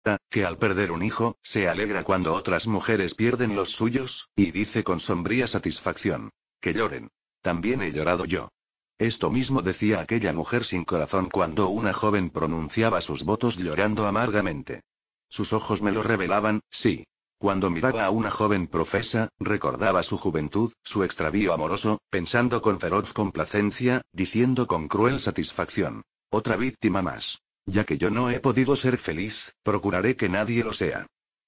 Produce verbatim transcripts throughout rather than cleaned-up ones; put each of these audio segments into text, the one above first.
que al perder un hijo, se alegra cuando otras mujeres pierden los suyos, y dice con sombría satisfacción: que lloren. También he llorado yo. Esto mismo decía aquella mujer sin corazón cuando una joven pronunciaba sus votos llorando amargamente. Sus ojos me lo revelaban, sí. Cuando miraba a una joven profesa, recordaba su juventud, su extravío amoroso, pensando con feroz complacencia, diciendo con cruel satisfacción: otra víctima más. Ya que yo no he podido ser feliz, procuraré que nadie lo sea.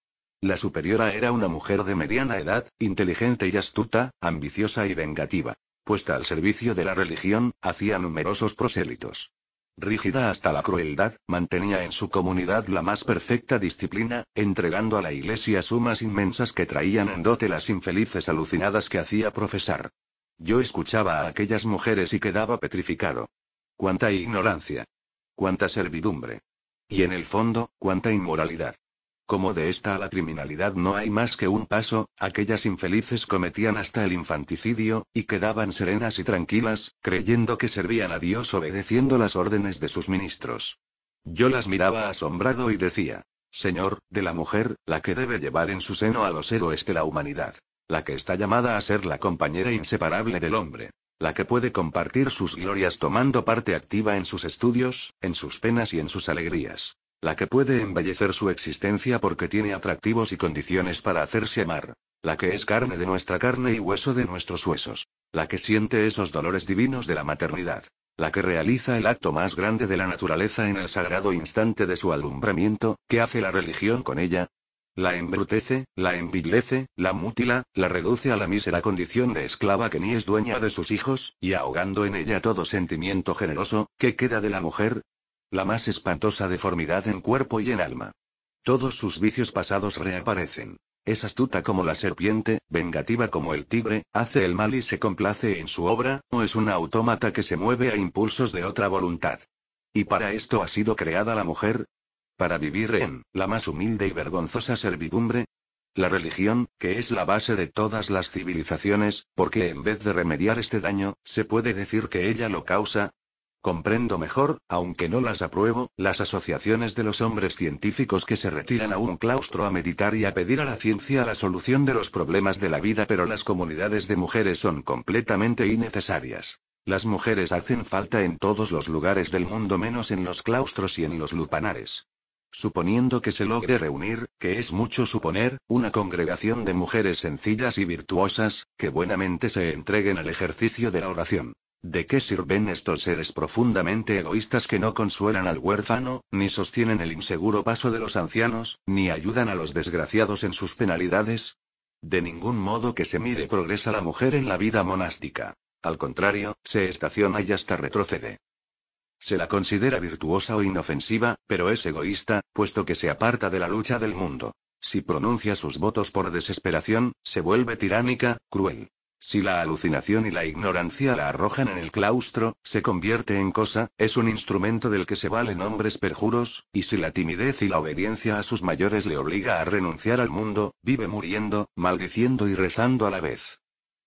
La superiora era una mujer de mediana edad, inteligente y astuta, ambiciosa y vengativa. Puesta al servicio de la religión, hacía numerosos prosélitos. Rígida hasta la crueldad, mantenía en su comunidad la más perfecta disciplina, entregando a la iglesia sumas inmensas que traían en dote las infelices alucinadas que hacía profesar. Yo escuchaba a aquellas mujeres y quedaba petrificado. ¡Cuánta ignorancia! ¡Cuánta servidumbre! Y en el fondo, cuánta inmoralidad. Como de esta a la criminalidad no hay más que un paso, aquellas infelices cometían hasta el infanticidio, y quedaban serenas y tranquilas, creyendo que servían a Dios obedeciendo las órdenes de sus ministros. Yo las miraba asombrado y decía: Señor, de la mujer, la que debe llevar en su seno a los héroes de la humanidad. La que está llamada a ser la compañera inseparable del hombre. La que puede compartir sus glorias tomando parte activa en sus estudios, en sus penas y en sus alegrías. La que puede embellecer su existencia porque tiene atractivos y condiciones para hacerse amar. La que es carne de nuestra carne y hueso de nuestros huesos. La que siente esos dolores divinos de la maternidad. La que realiza el acto más grande de la naturaleza en el sagrado instante de su alumbramiento, que hace la religión con ella. La embrutece, la enviglece, la mutila, la reduce a la mísera condición de esclava que ni es dueña de sus hijos, y ahogando en ella todo sentimiento generoso, ¿qué queda de la mujer? La más espantosa deformidad en cuerpo y en alma. Todos sus vicios pasados reaparecen. Es astuta como la serpiente, vengativa como el tigre, hace el mal y se complace en su obra, o es una autómata que se mueve a impulsos de otra voluntad. ¿Y para esto ha sido creada la mujer? ¿Para vivir en la más humilde y vergonzosa servidumbre? La religión, que es la base de todas las civilizaciones, porque en vez de remediar este daño, se puede decir que ella lo causa. Comprendo mejor, aunque no las apruebo, las asociaciones de los hombres científicos que se retiran a un claustro a meditar y a pedir a la ciencia la solución de los problemas de la vida, pero las comunidades de mujeres son completamente innecesarias. Las mujeres hacen falta en todos los lugares del mundo menos en los claustros y en los lupanares. Suponiendo que se logre reunir, que es mucho suponer, una congregación de mujeres sencillas y virtuosas, que buenamente se entreguen al ejercicio de la oración. ¿De qué sirven estos seres profundamente egoístas que no consuelan al huérfano, ni sostienen el inseguro paso de los ancianos, ni ayudan a los desgraciados en sus penalidades? De ningún modo que se mire progresa la mujer en la vida monástica. Al contrario, se estaciona y hasta retrocede. Se la considera virtuosa o inofensiva, pero es egoísta, puesto que se aparta de la lucha del mundo. Si pronuncia sus votos por desesperación, se vuelve tiránica, cruel. Si la alucinación y la ignorancia la arrojan en el claustro, se convierte en cosa, es un instrumento del que se valen hombres perjuros, y si la timidez y la obediencia a sus mayores le obliga a renunciar al mundo, vive muriendo, maldiciendo y rezando a la vez.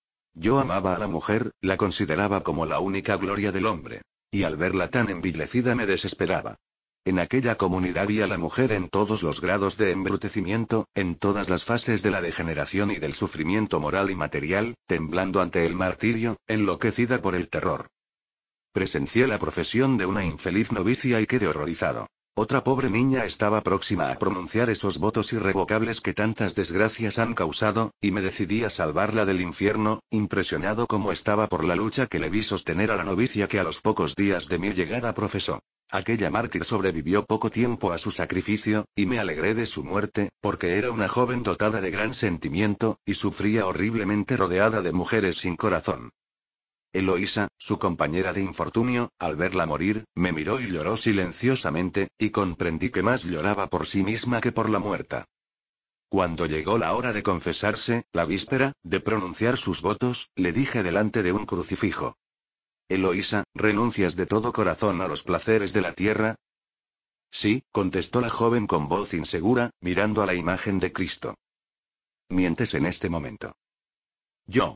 Yo amaba a la mujer, la consideraba como la única gloria del hombre. Y al verla tan envilecida me desesperaba. En aquella comunidad vi a la mujer en todos los grados de embrutecimiento, en todas las fases de la degeneración y del sufrimiento moral y material, temblando ante el martirio, enloquecida por el terror. Presencié la profesión de una infeliz novicia y quedé horrorizado. Otra pobre niña estaba próxima a pronunciar esos votos irrevocables que tantas desgracias han causado, y me decidí a salvarla del infierno, impresionado como estaba por la lucha que le vi sostener a la novicia que a los pocos días de mi llegada profesó. Aquella mártir sobrevivió poco tiempo a su sacrificio, y me alegré de su muerte, porque era una joven dotada de gran sentimiento, y sufría horriblemente rodeada de mujeres sin corazón. Eloísa, su compañera de infortunio, al verla morir, me miró y lloró silenciosamente, y comprendí que más lloraba por sí misma que por la muerta. Cuando llegó la hora de confesarse, la víspera, de pronunciar sus votos, le dije delante de un crucifijo: Eloísa, ¿renuncias de todo corazón a los placeres de la tierra? Sí, contestó la joven con voz insegura, mirando a la imagen de Cristo. Mientes en este momento. Yo.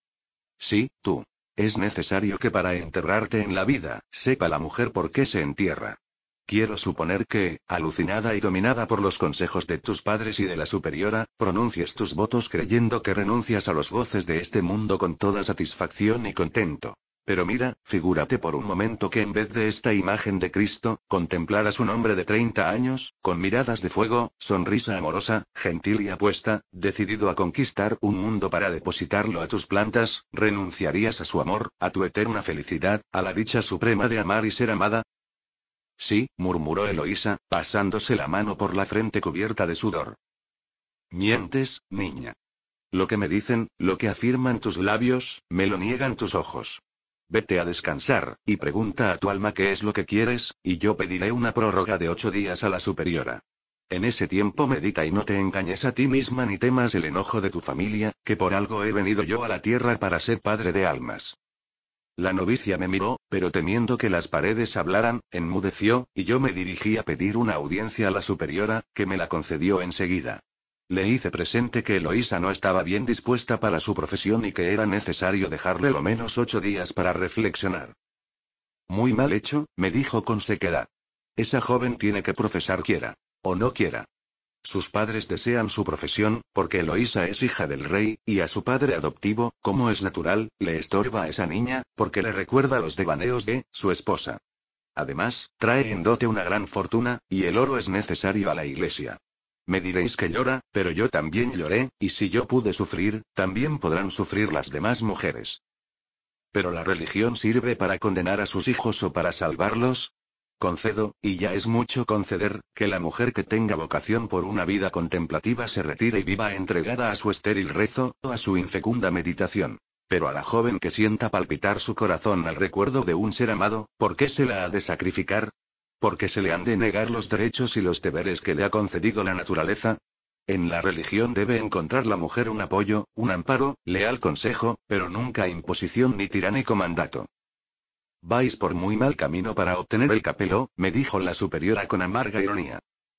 Sí, tú. Es necesario que para enterrarte en la vida, sepa la mujer por qué se entierra. Quiero suponer que, alucinada y dominada por los consejos de tus padres y de la superiora, pronuncies tus votos creyendo que renuncias a los goces de este mundo con toda satisfacción y contento. Pero mira, figúrate por un momento que en vez de esta imagen de Cristo, contemplaras un hombre de treinta años, con miradas de fuego, sonrisa amorosa, gentil y apuesta, decidido a conquistar un mundo para depositarlo a tus plantas. ¿Renunciarías a su amor, a tu eterna felicidad, a la dicha suprema de amar y ser amada? Sí, murmuró Eloísa, pasándose la mano por la frente cubierta de sudor. Mientes, niña. Lo que me dicen, lo que afirman tus labios, me lo niegan tus ojos. Vete a descansar, y pregunta a tu alma qué es lo que quieres, y yo pediré una prórroga de ocho días a la superiora. En ese tiempo medita y no te engañes a ti misma ni temas el enojo de tu familia, que por algo he venido yo a la tierra para ser padre de almas. La novicia me miró, pero temiendo que las paredes hablaran, enmudeció, y yo me dirigí a pedir una audiencia a la superiora, que me la concedió enseguida. Le hice presente que Eloísa no estaba bien dispuesta para su profesión y que era necesario dejarle lo menos ocho días para reflexionar. Muy mal hecho, me dijo con sequedad. Esa joven tiene que profesar quiera. O no quiera. Sus padres desean su profesión, porque Eloísa es hija del rey, y a su padre adoptivo, como es natural, le estorba a esa niña, porque le recuerda los devaneos de su esposa. Además, trae en dote una gran fortuna, y el oro es necesario a la iglesia. Me diréis que llora, pero yo también lloré, y si yo pude sufrir, también podrán sufrir las demás mujeres. ¿Pero la religión sirve para condenar a sus hijos o para salvarlos? Concedo, y ya es mucho conceder, que la mujer que tenga vocación por una vida contemplativa se retire y viva entregada a su estéril rezo, o a su infecunda meditación. Pero a la joven que sienta palpitar su corazón al recuerdo de un ser amado, ¿por qué se la ha de sacrificar? ¿Por qué se le han de negar los derechos y los deberes que le ha concedido la naturaleza? En la religión debe encontrar la mujer un apoyo, un amparo, leal consejo, pero nunca imposición ni tiránico mandato. Vais por muy mal camino para obtener el capelo, me dijo la superiora con amarga ironía.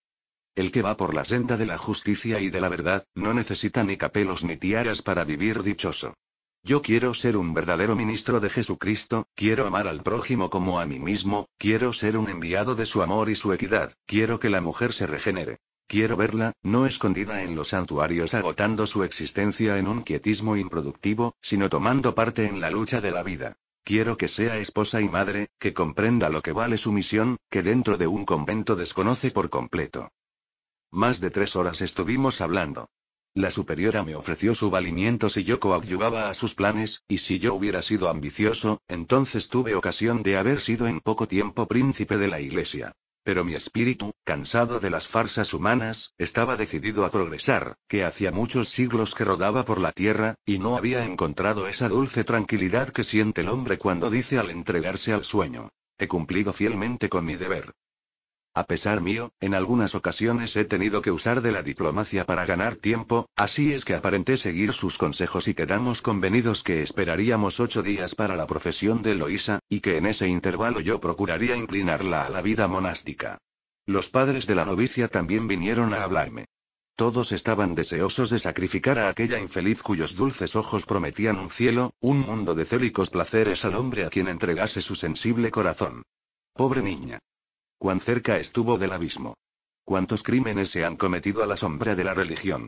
El que va por la senda de la justicia y de la verdad, no necesita ni capelos ni tiaras para vivir dichoso. Yo quiero ser un verdadero ministro de Jesucristo, quiero amar al prójimo como a mí mismo, quiero ser un enviado de su amor y su equidad, quiero que la mujer se regenere. Quiero verla, no escondida en los santuarios agotando su existencia en un quietismo improductivo, sino tomando parte en la lucha de la vida. Quiero que sea esposa y madre, que comprenda lo que vale su misión, que dentro de un convento desconoce por completo. Más de tres horas estuvimos hablando. La superiora me ofreció su valimiento si yo coadyuvaba a sus planes, y si yo hubiera sido ambicioso, entonces tuve ocasión de haber sido en poco tiempo príncipe de la iglesia. Pero mi espíritu, cansado de las farsas humanas, estaba decidido a progresar, que hacía muchos siglos que rodaba por la tierra, y no había encontrado esa dulce tranquilidad que siente el hombre cuando dice al entregarse al sueño: he cumplido fielmente con mi deber. A pesar mío, en algunas ocasiones he tenido que usar de la diplomacia para ganar tiempo, así es que aparenté seguir sus consejos y quedamos convenidos que esperaríamos ocho días para la profesión de Eloísa, y que en ese intervalo yo procuraría inclinarla a la vida monástica. Los padres de la novicia también vinieron a hablarme. Todos estaban deseosos de sacrificar a aquella infeliz cuyos dulces ojos prometían un cielo, un mundo de célicos placeres al hombre a quien entregase su sensible corazón. Pobre niña. Cuán cerca estuvo del abismo. Cuántos crímenes se han cometido a la sombra de la religión.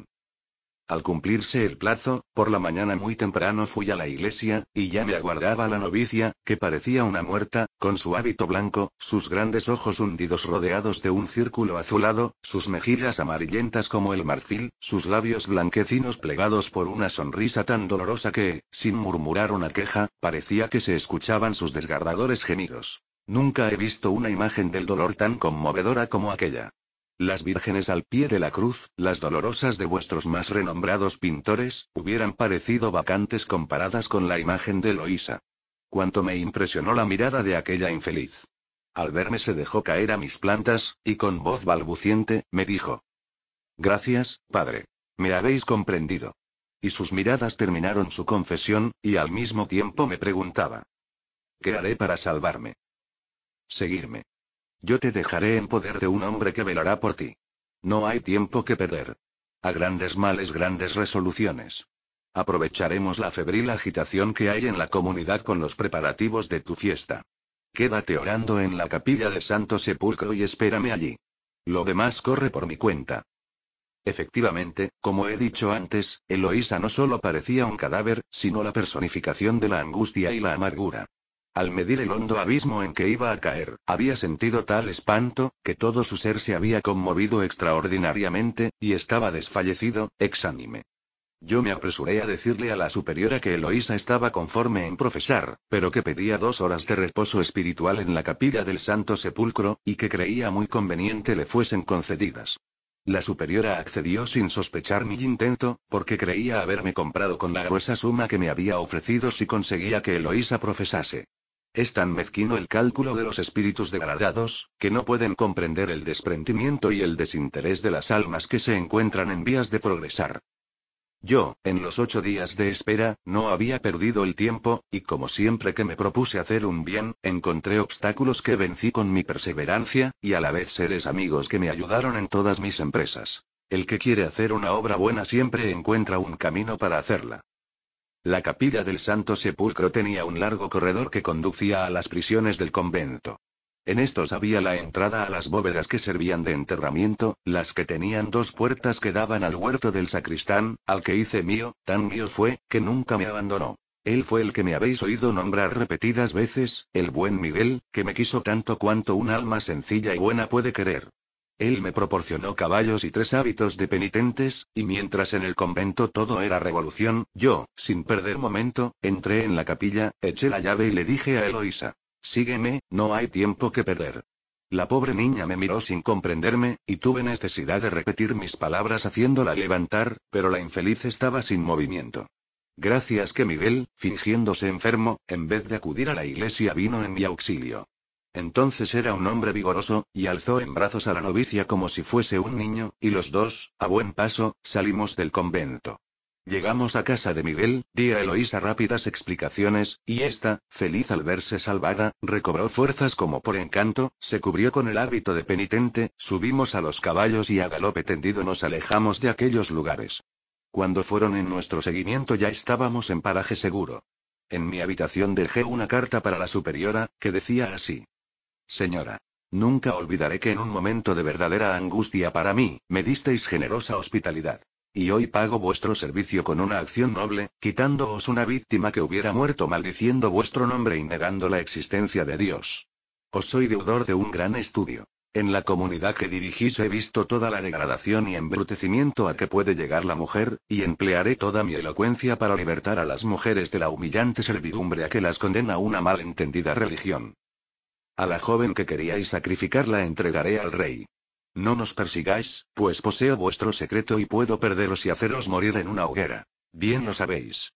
Al cumplirse el plazo, por la mañana muy temprano fui a la iglesia, y ya me aguardaba la novicia, que parecía una muerta, con su hábito blanco, sus grandes ojos hundidos rodeados de un círculo azulado, sus mejillas amarillentas como el marfil, sus labios blanquecinos plegados por una sonrisa tan dolorosa que, sin murmurar una queja, parecía que se escuchaban sus desgarradores gemidos. Nunca he visto una imagen del dolor tan conmovedora como aquella. Las vírgenes al pie de la cruz, las dolorosas de vuestros más renombrados pintores, hubieran parecido vacantes comparadas con la imagen de Eloísa. Cuánto me impresionó la mirada de aquella infeliz. Al verme se dejó caer a mis plantas, y con voz balbuciente, me dijo: gracias, padre. Me habéis comprendido. Y sus miradas terminaron su confesión, y al mismo tiempo me preguntaba: ¿qué haré para salvarme? Seguirme. Yo te dejaré en poder de un hombre que velará por ti. No hay tiempo que perder. A grandes males, grandes resoluciones. Aprovecharemos la febril agitación que hay en la comunidad con los preparativos de tu fiesta. Quédate orando en la capilla del Santo Sepulcro y espérame allí. Lo demás corre por mi cuenta. Efectivamente, como he dicho antes, Eloísa no solo parecía un cadáver, sino la personificación de la angustia y la amargura. Al medir el hondo abismo en que iba a caer, había sentido tal espanto, que todo su ser se había conmovido extraordinariamente, y estaba desfallecido, exánime. Yo me apresuré a decirle a la superiora que Eloísa estaba conforme en profesar, pero que pedía dos horas de reposo espiritual en la capilla del Santo Sepulcro, y que creía muy conveniente le fuesen concedidas. La superiora accedió sin sospechar mi intento, porque creía haberme comprado con la gruesa suma que me había ofrecido si conseguía que Eloísa profesase. Es tan mezquino el cálculo de los espíritus degradados, que no pueden comprender el desprendimiento y el desinterés de las almas que se encuentran en vías de progresar. Yo, en los ocho días de espera, no había perdido el tiempo, y como siempre que me propuse hacer un bien, encontré obstáculos que vencí con mi perseverancia, y a la vez seres amigos que me ayudaron en todas mis empresas. El que quiere hacer una obra buena siempre encuentra un camino para hacerla. La capilla del Santo Sepulcro tenía un largo corredor que conducía a las prisiones del convento. En estos había la entrada a las bóvedas que servían de enterramiento, las que tenían dos puertas que daban al huerto del sacristán, al que hice mío, tan mío fue, que nunca me abandonó. Él fue el que me habéis oído nombrar repetidas veces, el buen Miguel, que me quiso tanto cuanto un alma sencilla y buena puede querer. Él me proporcionó caballos y tres hábitos de penitentes, y mientras en el convento todo era revolución, yo, sin perder momento, entré en la capilla, eché la llave y le dije a Eloísa: sígueme, no hay tiempo que perder. La pobre niña me miró sin comprenderme, y tuve necesidad de repetir mis palabras haciéndola levantar, pero la infeliz estaba sin movimiento. Gracias que Miguel, fingiéndose enfermo, en vez de acudir a la iglesia vino en mi auxilio. Entonces era un hombre vigoroso, y alzó en brazos a la novicia como si fuese un niño, y los dos, a buen paso, salimos del convento. Llegamos a casa de Miguel, di a Eloísa rápidas explicaciones, y ésta, feliz al verse salvada, recobró fuerzas como por encanto, se cubrió con el hábito de penitente, subimos a los caballos y a galope tendido nos alejamos de aquellos lugares. Cuando fueron en nuestro seguimiento ya estábamos en paraje seguro. En mi habitación dejé una carta para la superiora, que decía así: señora, nunca olvidaré que en un momento de verdadera angustia para mí, me disteis generosa hospitalidad. Y hoy pago vuestro servicio con una acción noble, quitándoos una víctima que hubiera muerto maldiciendo vuestro nombre y negando la existencia de Dios. Os soy deudor de un gran estudio. En la comunidad que dirigís he visto toda la degradación y embrutecimiento a que puede llegar la mujer, y emplearé toda mi elocuencia para libertar a las mujeres de la humillante servidumbre a que las condena una mal entendida religión. A la joven que queríais sacrificar la entregaré al rey. No nos persigáis, pues poseo vuestro secreto y puedo perderos y haceros morir en una hoguera. Bien lo sabéis.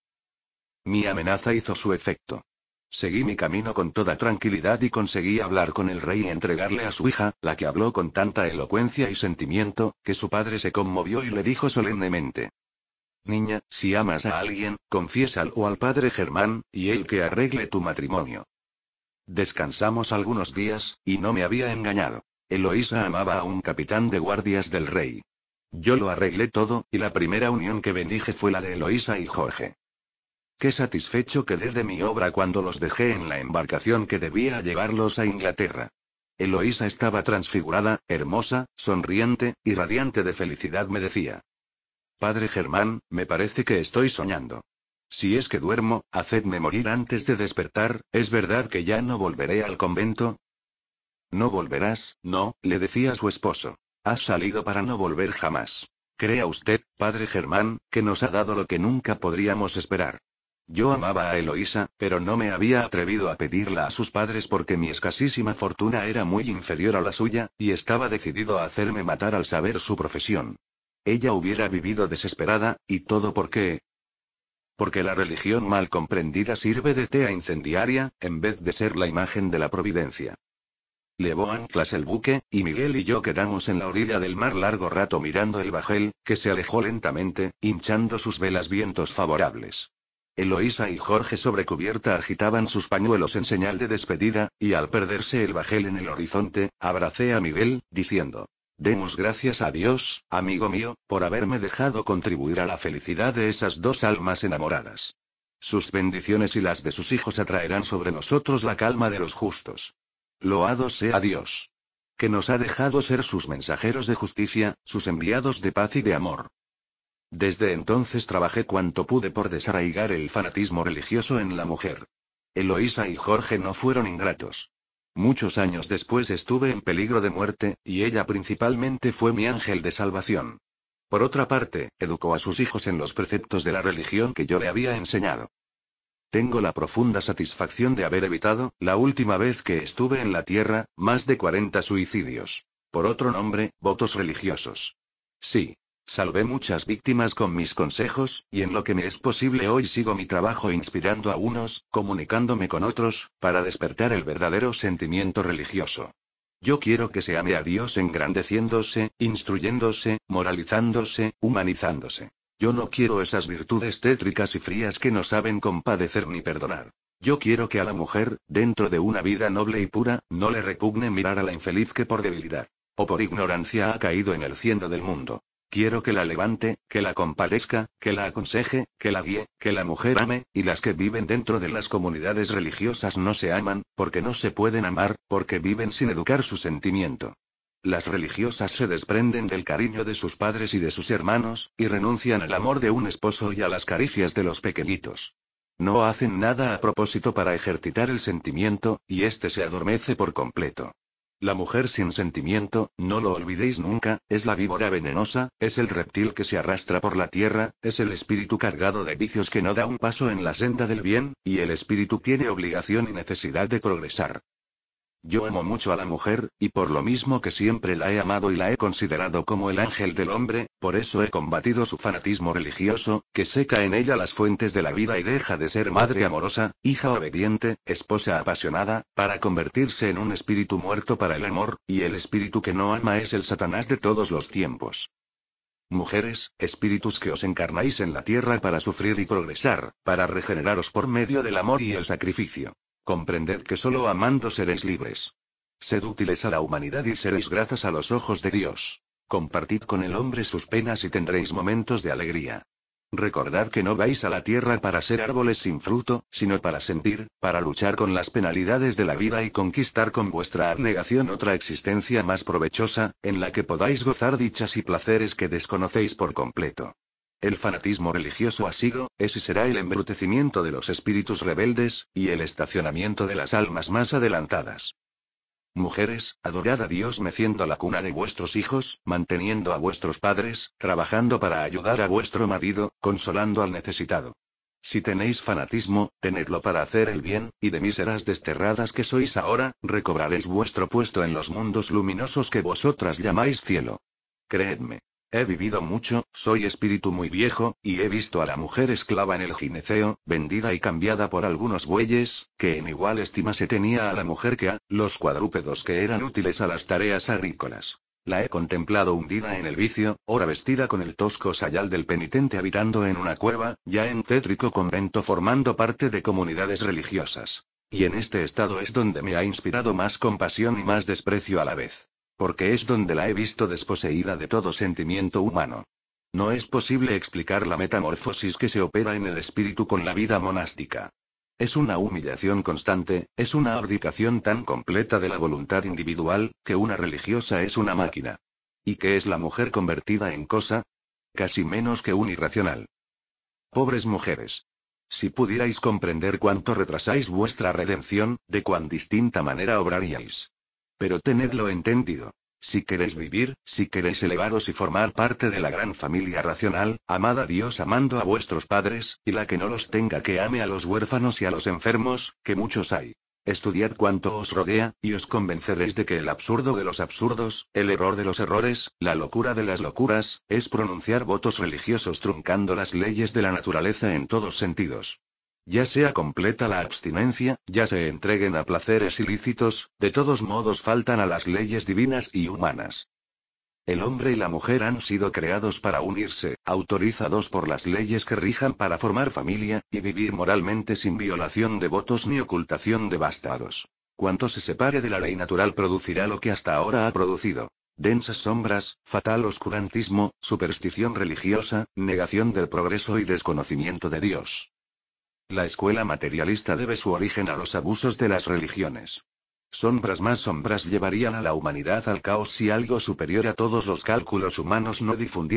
Mi amenaza hizo su efecto. Seguí mi camino con toda tranquilidad y conseguí hablar con el rey y entregarle a su hija, la que habló con tanta elocuencia y sentimiento, que su padre se conmovió y le dijo solemnemente: niña, si amas a alguien, confiésalo al padre Germán, y él que arregle tu matrimonio. Descansamos algunos días, y no me había engañado. Eloísa amaba a un capitán de guardias del rey. Yo lo arreglé todo, y la primera unión que bendije fue la de Eloísa y Jorge. Qué satisfecho quedé de mi obra cuando los dejé en la embarcación que debía llevarlos a Inglaterra. Eloísa estaba transfigurada, hermosa, sonriente, y radiante de felicidad me decía: padre Germán, me parece que estoy soñando. Si es que duermo, hacedme morir antes de despertar. ¿Es verdad que ya no volveré al convento? No volverás, no, le decía su esposo. Has salido para no volver jamás. Crea usted, padre Germán, que nos ha dado lo que nunca podríamos esperar. Yo amaba a Eloísa, pero no me había atrevido a pedirla a sus padres porque mi escasísima fortuna era muy inferior a la suya, y estaba decidido a hacerme matar al saber su profesión. Ella hubiera vivido desesperada, y todo por qué. Porque la religión mal comprendida sirve de tea incendiaria, en vez de ser la imagen de la providencia. Levó anclas el buque, y Miguel y yo quedamos en la orilla del mar largo rato mirando el bajel, que se alejó lentamente, hinchando sus velas vientos favorables. Eloísa y Jorge sobre cubierta agitaban sus pañuelos en señal de despedida, y al perderse el bajel en el horizonte, abracé a Miguel, diciendo: demos gracias a Dios, amigo mío, por haberme dejado contribuir a la felicidad de esas dos almas enamoradas. Sus bendiciones y las de sus hijos atraerán sobre nosotros la calma de los justos. Loado sea Dios, que nos ha dejado ser sus mensajeros de justicia, sus enviados de paz y de amor. Desde entonces trabajé cuanto pude por desarraigar el fanatismo religioso en la mujer. Eloísa y Jorge no fueron ingratos. Muchos años después estuve en peligro de muerte, y ella principalmente fue mi ángel de salvación. Por otra parte, educó a sus hijos en los preceptos de la religión que yo le había enseñado. Tengo la profunda satisfacción de haber evitado, la última vez que estuve en la tierra, más de cuarenta suicidios. Por otro nombre, votos religiosos. Sí. Salvé muchas víctimas con mis consejos, y en lo que me es posible hoy sigo mi trabajo inspirando a unos, comunicándome con otros, para despertar el verdadero sentimiento religioso. Yo quiero que se ame a Dios engrandeciéndose, instruyéndose, moralizándose, humanizándose. Yo no quiero esas virtudes tétricas y frías que no saben compadecer ni perdonar. Yo quiero que a la mujer, dentro de una vida noble y pura, no le repugne mirar a la infeliz que por debilidad, o por ignorancia ha caído en el cieno del mundo. Quiero que la levante, que la compadezca, que la aconseje, que la guíe, que la mujer ame, y las que viven dentro de las comunidades religiosas no se aman, porque no se pueden amar, porque viven sin educar su sentimiento. Las religiosas se desprenden del cariño de sus padres y de sus hermanos, y renuncian al amor de un esposo y a las caricias de los pequeñitos. No hacen nada a propósito para ejercitar el sentimiento, y éste se adormece por completo. La mujer sin sentimiento, no lo olvidéis nunca, es la víbora venenosa, es el reptil que se arrastra por la tierra, es el espíritu cargado de vicios que no da un paso en la senda del bien, y el espíritu tiene obligación y necesidad de progresar. Yo amo mucho a la mujer, y por lo mismo que siempre la he amado y la he considerado como el ángel del hombre, por eso he combatido su fanatismo religioso, que seca en ella las fuentes de la vida y deja de ser madre amorosa, hija obediente, esposa apasionada, para convertirse en un espíritu muerto para el amor, y el espíritu que no ama es el Satanás de todos los tiempos. Mujeres, espíritus que os encarnáis en la tierra para sufrir y progresar, para regeneraros por medio del amor y el sacrificio. Comprended que solo amando seréis libres. Sed útiles a la humanidad y seréis gratas a los ojos de Dios. Compartid con el hombre sus penas y tendréis momentos de alegría. Recordad que no vais a la tierra para ser árboles sin fruto, sino para sentir, para luchar con las penalidades de la vida y conquistar con vuestra abnegación otra existencia más provechosa, en la que podáis gozar dichas y placeres que desconocéis por completo. El fanatismo religioso ha sido, es y será el embrutecimiento de los espíritus rebeldes, y el estacionamiento de las almas más adelantadas. Mujeres, adorad a Dios meciendo la cuna de vuestros hijos, manteniendo a vuestros padres, trabajando para ayudar a vuestro marido, consolando al necesitado. Si tenéis fanatismo, tenedlo para hacer el bien, y de míseras desterradas que sois ahora, recobraréis vuestro puesto en los mundos luminosos que vosotras llamáis cielo. Creedme. He vivido mucho, soy espíritu muy viejo, y he visto a la mujer esclava en el gineceo, vendida y cambiada por algunos bueyes, que en igual estima se tenía a la mujer que a los cuadrúpedos que eran útiles a las tareas agrícolas. La he contemplado hundida en el vicio, ora vestida con el tosco sayal del penitente habitando en una cueva, ya en tétrico convento formando parte de comunidades religiosas. Y en este estado es donde me ha inspirado más compasión y más desprecio a la vez. Porque es donde la he visto desposeída de todo sentimiento humano. No es posible explicar la metamorfosis que se opera en el espíritu con la vida monástica. Es una humillación constante, es una abdicación tan completa de la voluntad individual, que una religiosa es una máquina. ¿Y qué es la mujer convertida en cosa? Casi menos que un irracional. Pobres mujeres. Si pudierais comprender cuánto retrasáis vuestra redención, de cuán distinta manera obraríais. Pero tenedlo entendido. Si queréis vivir, si queréis elevaros y formar parte de la gran familia racional, amad a Dios amando a vuestros padres, y la que no los tenga que ame a los huérfanos y a los enfermos, que muchos hay. Estudiad cuanto os rodea, y os convenceréis de que el absurdo de los absurdos, el error de los errores, la locura de las locuras, es pronunciar votos religiosos truncando las leyes de la naturaleza en todos sentidos. Ya sea completa la abstinencia, ya se entreguen a placeres ilícitos, de todos modos faltan a las leyes divinas y humanas. El hombre y la mujer han sido creados para unirse, autorizados por las leyes que rijan para formar familia, y vivir moralmente sin violación de votos ni ocultación de bastados. Cuanto se separe de la ley natural producirá lo que hasta ahora ha producido. Densas sombras, fatal oscurantismo, superstición religiosa, negación del progreso y desconocimiento de Dios. La escuela materialista debe su origen a los abusos de las religiones. Sombras más sombras llevarían a la humanidad al caos si algo superior a todos los cálculos humanos no difundiera